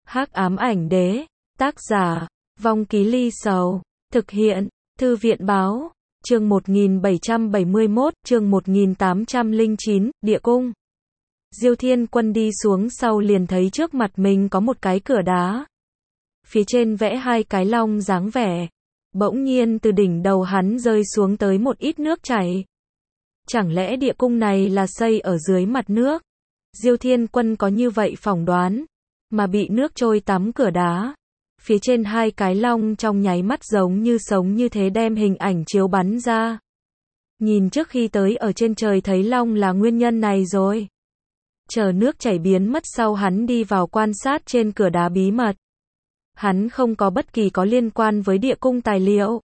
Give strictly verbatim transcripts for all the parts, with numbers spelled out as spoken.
Hắc ám ảnh đế, tác giả, Vong Ký Ly Sầu, thực hiện, Thư viện báo, chương một nghìn bảy trăm bảy mươi mốt, chương một nghìn tám trăm lẻ chín, địa cung. Diêu Thiên Quân đi xuống sau liền thấy trước mặt mình có một cái cửa đá. Phía trên vẽ hai cái long dáng vẻ. Bỗng nhiên từ đỉnh đầu hắn rơi xuống tới một ít nước chảy. Chẳng lẽ địa cung này là xây ở dưới mặt nước? Diêu Thiên Quân có như vậy phỏng đoán, mà bị nước trôi tắm cửa đá. Phía trên hai cái long trong nháy mắt giống như sống như thế đem hình ảnh chiếu bắn ra. Nhìn trước khi tới ở trên trời thấy long là nguyên nhân này rồi. Chờ nước chảy biến mất sau hắn đi vào quan sát trên cửa đá bí mật. Hắn không có bất kỳ có liên quan với địa cung tài liệu.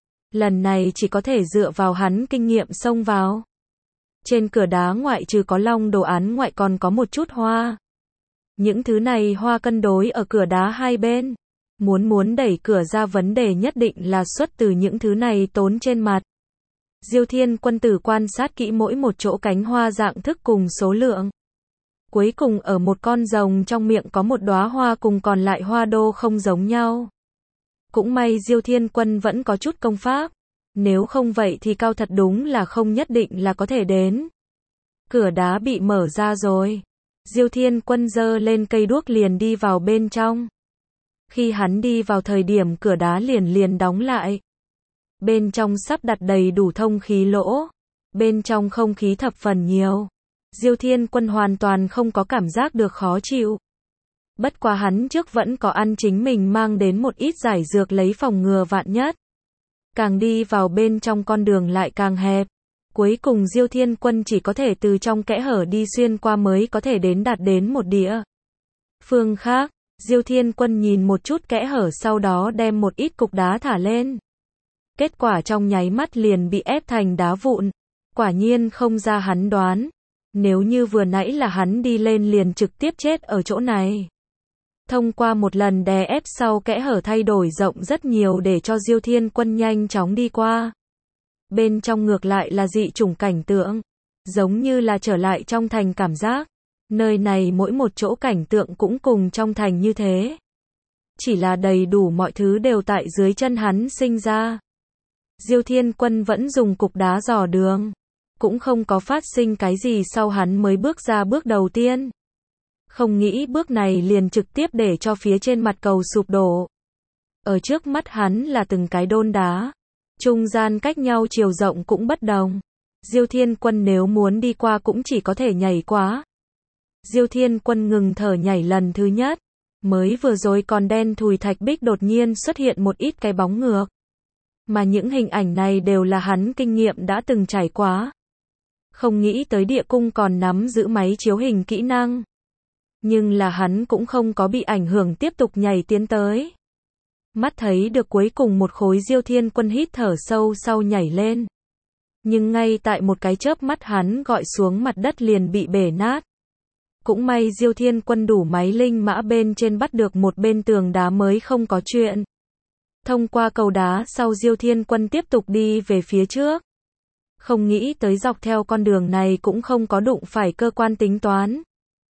Lần này chỉ có thể dựa vào hắn kinh nghiệm xông vào. Trên cửa đá ngoại trừ có long đồ án ngoại còn có một chút hoa. Những thứ này hoa cân đối ở cửa đá hai bên. Muốn muốn đẩy cửa ra vấn đề nhất định là xuất từ những thứ này tốn trên mặt. Diêu Thiên Quân tử quan sát kỹ mỗi một chỗ cánh hoa dạng thức cùng số lượng. Cuối cùng ở một con rồng trong miệng có một đóa hoa cùng còn lại hoa đô không giống nhau. Cũng may Diêu Thiên Quân vẫn có chút công pháp. Nếu không vậy thì cao thật đúng là không nhất định là có thể đến. Cửa đá bị mở ra rồi. Diêu Thiên Quân giơ lên cây đuốc liền đi vào bên trong. Khi hắn đi vào thời điểm cửa đá liền liền đóng lại. Bên trong sắp đặt đầy đủ thông khí lỗ. Bên trong không khí thập phần nhiều. Diêu Thiên Quân hoàn toàn không có cảm giác được khó chịu. Bất quá hắn trước vẫn có ăn chính mình mang đến một ít giải dược lấy phòng ngừa vạn nhất. Càng đi vào bên trong con đường lại càng hẹp. Cuối cùng Diêu Thiên Quân chỉ có thể từ trong kẽ hở đi xuyên qua mới có thể đến đạt đến một địa phương khác. Diêu Thiên Quân nhìn một chút kẽ hở sau đó đem một ít cục đá thả lên. Kết quả trong nháy mắt liền bị ép thành đá vụn. Quả nhiên không ra hắn đoán. Nếu như vừa nãy là hắn đi lên liền trực tiếp chết ở chỗ này. Thông qua một lần đè ép sau kẽ hở thay đổi rộng rất nhiều để cho Diêu Thiên Quân nhanh chóng đi qua. Bên trong ngược lại là dị chủng cảnh tượng. Giống như là trở lại trong thành cảm giác. Nơi này mỗi một chỗ cảnh tượng cũng cùng trong thành như thế. Chỉ là đầy đủ mọi thứ đều tại dưới chân hắn sinh ra. Diêu Thiên Quân vẫn dùng cục đá dò đường. Cũng không có phát sinh cái gì sau hắn mới bước ra bước đầu tiên. Không nghĩ bước này liền trực tiếp để cho phía trên mặt cầu sụp đổ. Ở trước mắt hắn là từng cái đôn đá. Trung gian cách nhau chiều rộng cũng bất đồng. Diêu Thiên Quân nếu muốn đi qua cũng chỉ có thể nhảy qua. Diêu Thiên Quân ngừng thở nhảy lần thứ nhất. Mới vừa rồi còn đen thùi thạch bích đột nhiên xuất hiện một ít cái bóng ngược. Mà những hình ảnh này đều là hắn kinh nghiệm đã từng trải qua. Không nghĩ tới địa cung còn nắm giữ máy chiếu hình kỹ năng. Nhưng là hắn cũng không có bị ảnh hưởng tiếp tục nhảy tiến tới. Mắt thấy được cuối cùng một khối Diêu Thiên Quân hít thở sâu sau nhảy lên. Nhưng ngay tại một cái chớp mắt hắn gọi xuống mặt đất liền bị bể nát. Cũng may Diêu Thiên Quân đủ máy linh mã bên trên bắt được một bên tường đá mới không có chuyện. Thông qua cầu đá sau Diêu Thiên Quân tiếp tục đi về phía trước. Không nghĩ tới dọc theo con đường này cũng không có đụng phải cơ quan tính toán.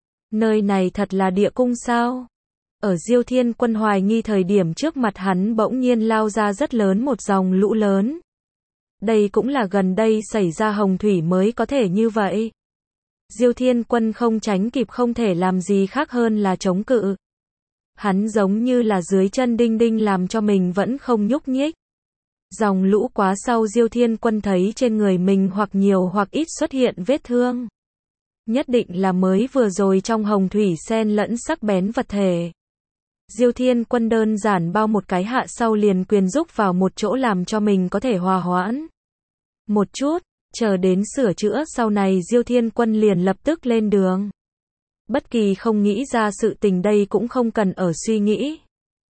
Nơi này thật là địa cung sao? Ở Diêu Thiên Quân hoài nghi thời điểm trước mặt hắn bỗng nhiên lao ra rất lớn một dòng lũ lớn. Đây cũng là gần đây xảy ra hồng thủy mới có thể như vậy. Diêu Thiên Quân không tránh kịp không thể làm gì khác hơn là chống cự. Hắn giống như là dưới chân đinh đinh làm cho mình vẫn không nhúc nhích. Dòng lũ quá sau Diêu Thiên Quân thấy trên người mình hoặc nhiều hoặc ít xuất hiện vết thương. Nhất định là mới vừa rồi trong hồng thủy xen lẫn sắc bén vật thể. Diêu Thiên Quân đơn giản bao một cái hạ sau liền quyền rúc vào một chỗ làm cho mình có thể hòa hoãn. Một chút, chờ đến sửa chữa sau này Diêu Thiên Quân liền lập tức lên đường. Bất kỳ không nghĩ ra sự tình đây cũng không cần ở suy nghĩ.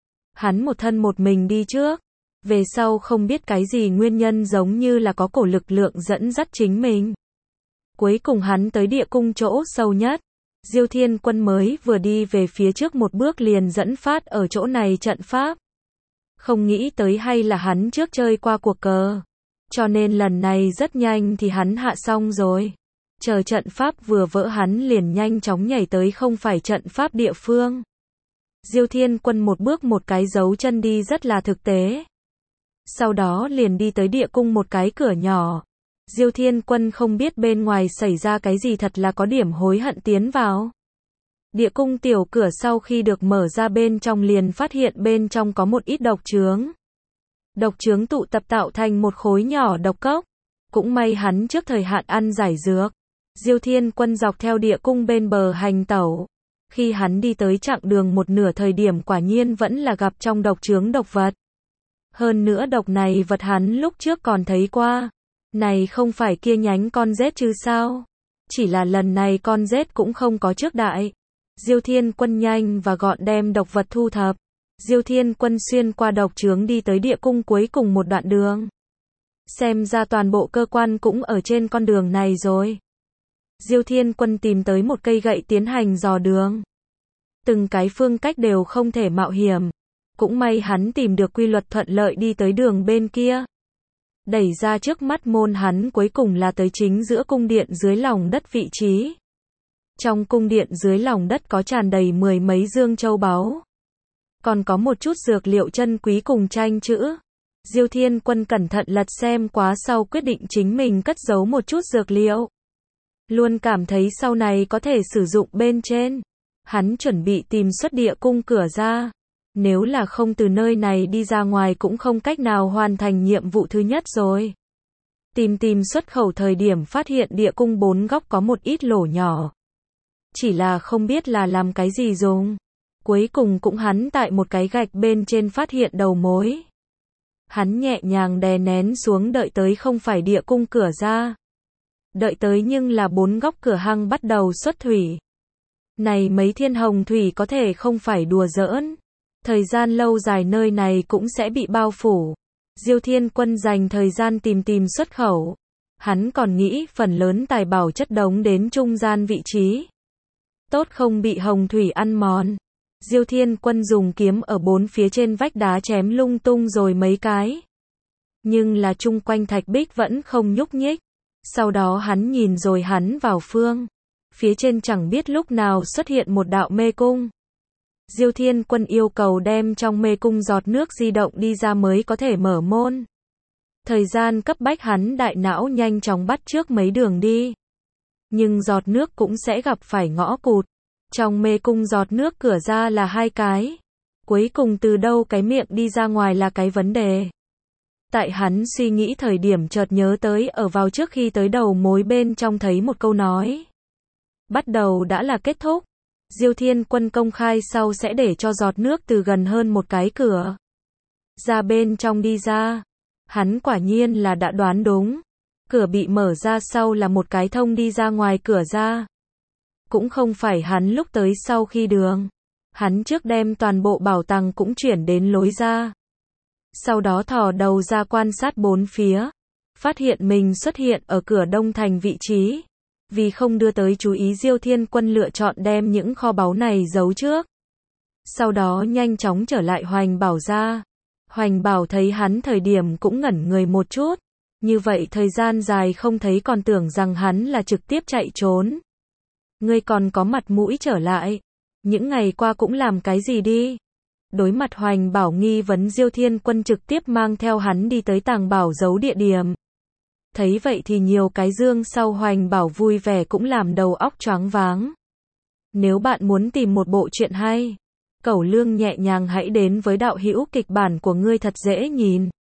Hắn một thân một mình đi trước. Về sau không biết cái gì nguyên nhân giống như là có cổ lực lượng dẫn dắt chính mình. Cuối cùng hắn tới địa cung chỗ sâu nhất. Diêu Thiên Quân mới vừa đi về phía trước một bước liền dẫn phát ở chỗ này trận pháp. Không nghĩ tới hay là hắn trước chơi qua cuộc cờ. Cho nên lần này rất nhanh thì hắn hạ xong rồi. Chờ trận pháp vừa vỡ hắn liền nhanh chóng nhảy tới không phải trận pháp địa phương. Diêu Thiên Quân một bước một cái giấu chân đi rất là thực tế. Sau đó liền đi tới địa cung một cái cửa nhỏ. Diêu Thiên Quân không biết bên ngoài xảy ra cái gì, thật là có điểm hối hận tiến vào. Địa cung tiểu cửa sau khi được mở ra, bên trong liền phát hiện bên trong có một ít độc chướng. Độc chướng tụ tập tạo thành một khối nhỏ độc cốc. Cũng may hắn trước thời hạn ăn giải dược. Diêu Thiên Quân dọc theo địa cung bên bờ hành tẩu. Khi hắn đi tới chặng đường một nửa thời điểm, quả nhiên vẫn là gặp trong độc chướng độc vật. Hơn nữa độc này vật hắn lúc trước còn thấy qua. Này không phải kia nhánh con rết chứ sao? Chỉ là lần này con rết cũng không có trước đại. Diêu Thiên Quân nhanh và gọn đem độc vật thu thập. Diêu Thiên Quân xuyên qua độc chướng đi tới địa cung cuối cùng một đoạn đường. Xem ra toàn bộ cơ quan cũng ở trên con đường này rồi. Diêu Thiên Quân tìm tới một cây gậy tiến hành dò đường. Từng cái phương cách đều không thể mạo hiểm. Cũng may hắn tìm được quy luật thuận lợi đi tới đường bên kia. Đẩy ra trước mắt môn, hắn cuối cùng là tới chính giữa cung điện dưới lòng đất vị trí. Trong cung điện dưới lòng đất có tràn đầy mười mấy dương châu báu. Còn có một chút dược liệu chân quý cùng tranh chữ. Diêu Thiên Quân cẩn thận lật xem quá sau quyết định chính mình cất giấu một chút dược liệu. Luôn cảm thấy sau này có thể sử dụng bên trên. Hắn chuẩn bị tìm xuất địa cung cửa ra. Nếu là không từ nơi này đi ra ngoài cũng không cách nào hoàn thành nhiệm vụ thứ nhất rồi. Tìm tìm xuất khẩu thời điểm phát hiện địa cung bốn góc có một ít lỗ nhỏ. Chỉ là không biết là làm cái gì dùng. Cuối cùng cũng hắn tại một cái gạch bên trên phát hiện đầu mối. Hắn nhẹ nhàng đè nén xuống, đợi tới không phải địa cung cửa ra. Đợi tới nhưng là bốn góc cửa hang bắt đầu xuất thủy. Này mấy thiên hồng thủy có thể không phải đùa giỡn. Thời gian lâu dài nơi này cũng sẽ bị bao phủ. Diêu Thiên Quân dành thời gian tìm tìm xuất khẩu. Hắn còn nghĩ phần lớn tài bảo chất đống đến trung gian vị trí. Tốt không bị hồng thủy ăn mòn. Diêu Thiên Quân dùng kiếm ở bốn phía trên vách đá chém lung tung rồi mấy cái. Nhưng là chung quanh thạch bích vẫn không nhúc nhích. Sau đó hắn nhìn rồi hắn vào phương. Phía trên chẳng biết lúc nào xuất hiện một đạo mê cung. Diêu Thiên Quân yêu cầu đem trong mê cung giọt nước di động đi ra mới có thể mở môn. Thời gian cấp bách, hắn đại não nhanh chóng bắt trước mấy đường đi. Nhưng giọt nước cũng sẽ gặp phải ngõ cụt. Trong mê cung giọt nước cửa ra là hai cái. Cuối cùng từ đâu cái miệng đi ra ngoài là cái vấn đề. Tại hắn suy nghĩ thời điểm chợt nhớ tới ở vào trước khi tới đầu mối bên trong thấy một câu nói. Bắt đầu đã là kết thúc. Diêu Thiên Quân công khai sau sẽ để cho giọt nước từ gần hơn một cái cửa ra bên trong đi ra. Hắn quả nhiên là đã đoán đúng. Cửa bị mở ra sau là một cái thông đi ra ngoài cửa ra. Cũng không phải hắn lúc tới sau khi đường. Hắn trước đem toàn bộ bảo tàng cũng chuyển đến lối ra. Sau đó thò đầu ra quan sát bốn phía. Phát hiện mình xuất hiện ở cửa đông thành vị trí. Vì không đưa tới chú ý, Diêu Thiên Quân lựa chọn đem những kho báu này giấu trước. Sau đó nhanh chóng trở lại Hoành Bảo ra. Hoành Bảo thấy hắn thời điểm cũng ngẩn người một chút. Như vậy thời gian dài không thấy còn tưởng rằng hắn là trực tiếp chạy trốn. Ngươi còn có mặt mũi trở lại. Những ngày qua cũng làm cái gì đi? Đối mặt Hoành Bảo nghi vấn, Diêu Thiên Quân trực tiếp mang theo hắn đi tới tàng bảo giấu địa điểm. Thấy vậy thì nhiều cái dương sau Hoành Bảo vui vẻ cũng làm đầu óc choáng váng. Nếu bạn muốn tìm một bộ truyện hay, cẩu lương nhẹ nhàng hãy đến với đạo hữu kịch bản của ngươi thật dễ nhìn.